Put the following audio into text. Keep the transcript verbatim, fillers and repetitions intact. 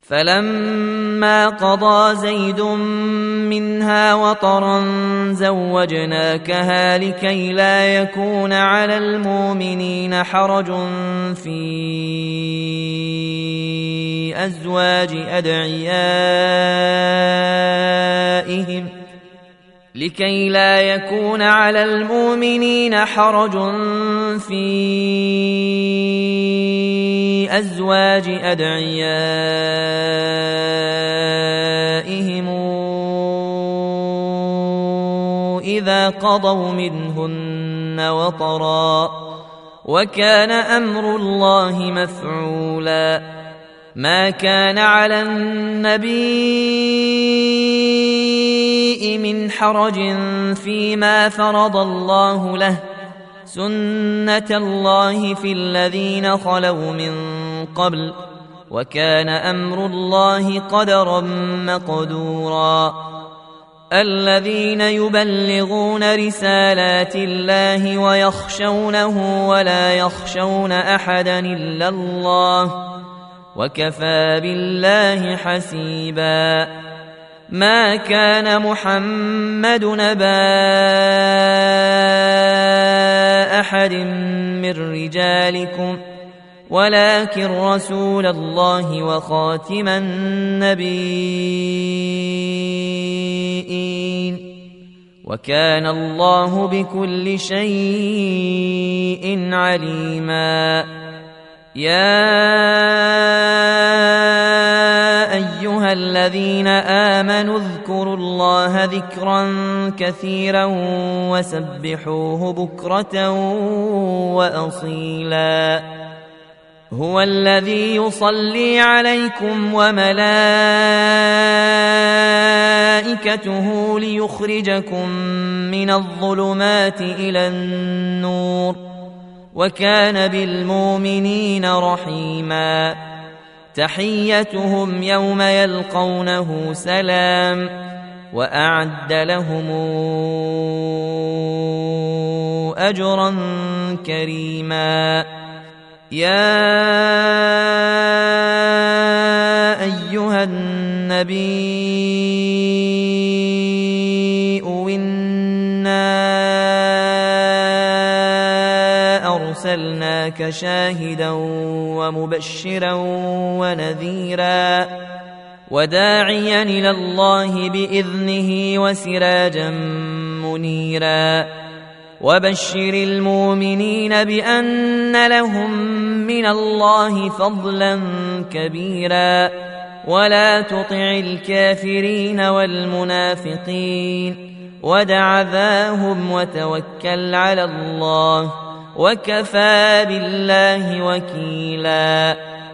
فلما قضى زيد منها وطرا زوجناكها لكي لا يكون على المؤمنين حرج في أزواج أدعيائهم لكي لا يكون على المؤمنين حرج في أزواج أدعيائهم إذا قضوا منهن وطرا وكان أمر الله مفعولا ما كان على النبي من حرج فيما فرض الله له سنة الله في الذين خلوا من قبل وكان أمر الله قدرا مقدورا الذين يبلغون رسالات الله ويخشونه ولا يخشون أحدا إلا الله وكفى بالله حسيبا ما كان محمد نبا أحد من رجالكم ولكن رسول الله وخاتم النبيين وكان الله بكل شيء عليما يا أيها الذين آمنوا اذكروا الله ذكرا كثيرا وسبحوه بكرة وأصيلا هو الذي يصلي عليكم وملائكته ليخرجكم من الظلمات إلى النور وكان بالمؤمنين رحيما تحيتهم يوم يلقونه سلام وأعد لهم أجرا كريما يا أيها النبي إنا أرسلناك شاهدا ومبشرا ونذيرا وداعيا إلى الله بإذنه وسراجا منيرا وبشر المؤمنين بأن لهم من الله فضلا كبيرا ولا تطع الكافرين والمنافقين ودع ذاهم وتوكل على الله وكفى بالله وكيلا